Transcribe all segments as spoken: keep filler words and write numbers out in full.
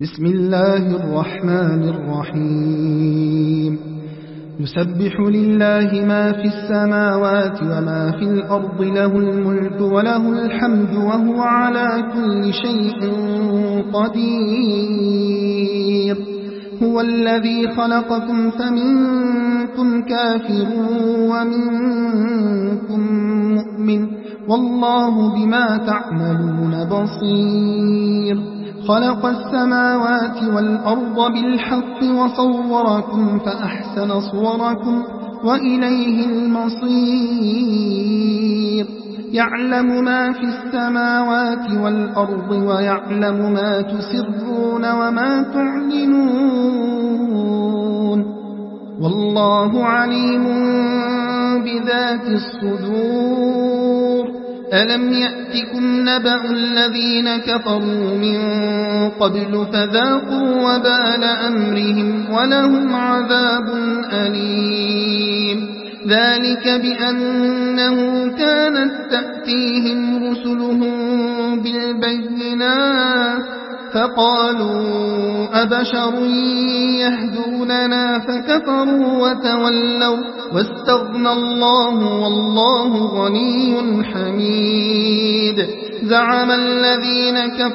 بسم الله الرحمن الرحيم يسبح لله ما في السماوات وما في الأرض له الملك وله الحمد وهو على كل شيء قدير هو الذي خلقكم فمنكم كافر ومنكم مؤمن والله بما تعملون بصير خلق السماوات والأرض بالحق وصوركم فأحسن صوركم وإليه المصير يعلم ما في السماوات والأرض ويعلم ما تسرون وما تعلنون والله عليم بذات الصدور ألم يأتكم نبأ الذين كفروا من قبل فذاقوا وبال أمرهم ولهم عذاب أليم ذلك بأنه كانت تأتيهم رسلهم بالبينات فقالوا أبشر يهدوننا فكفروا وتولوا واستغنى الله والله غني حميد زعم الذين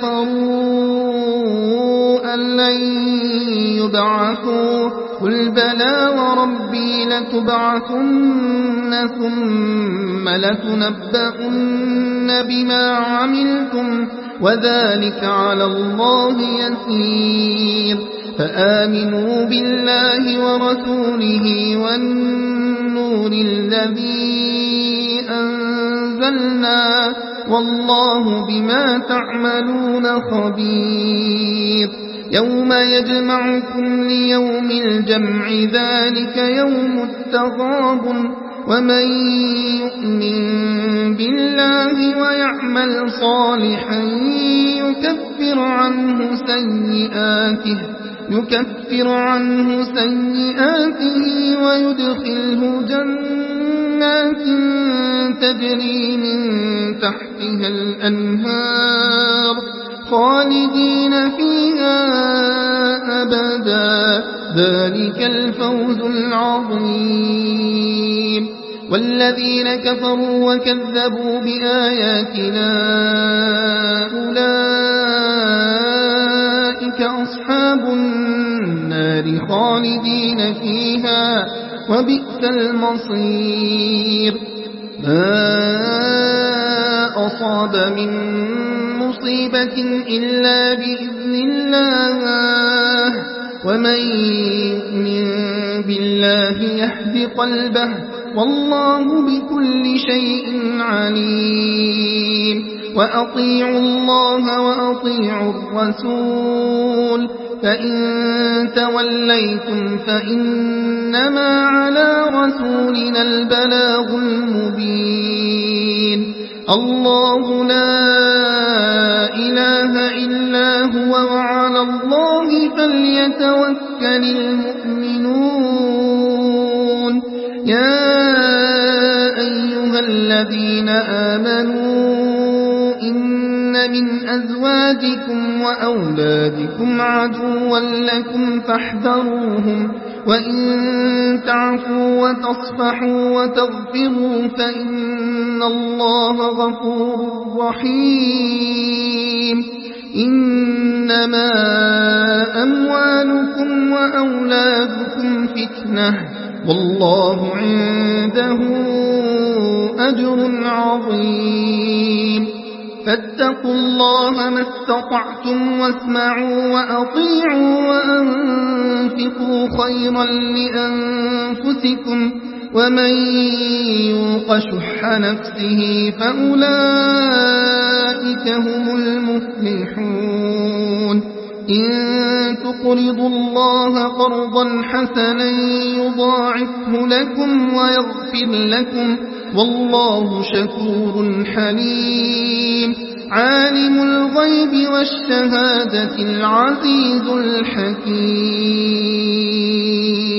كفروا أن لن يبعثوا قل بلى وربي لتبعثن ثم لتنبؤن بما عملتم وذلك على الله يسير فآمنوا بالله ورسوله والنور الذي أنزلنا والله بما تعملون خبير يوم يجمعكم ليوم الجمع ذلك يوم التغابن ومن يؤمن بالله ويعمل صالحا يكفر عنه سيئاته يكفر عنه سيئاته ويدخله جنات تجري من تحتها الأنهار خالدين فيها أبدا ذلك الفوز العظيم والذين كفروا وكذبوا بآياتنا أولئك أصحاب النار خالدين فيها وبئس المصير ما أصاب من مصيبة إلا بإذن الله ومن يؤمن بالله يهد قلبه والله بكل شيء عليم وأطيعوا الله وأطيعوا الرسول فإن توليتم فإنما على رسولنا البلاغ المبين الله لا إله إلا هو وعلى الله فليتوكل المؤمنون يا أيها الذين آمنوا إن من أزواجكم وأولادكم عدوا لكم فاحذروهم وإن تعفوا وتصفحوا وتغفروا فإن الله غفور رحيم إنما أموالكم وأولادكم فتنة والله عنده أجر عظيم فاتقوا الله ما استطعتم واسمعوا وأطيعوا وأنفقوا خيرا لأنفسكم ومن يوق شح نفسه فأولئك هم المفلحون إن تقرضوا الله قرضا حسنا يضاعفه لكم ويغفر لكم والله شكور حليم عالم الغيب والشهادة العزيز الحكيم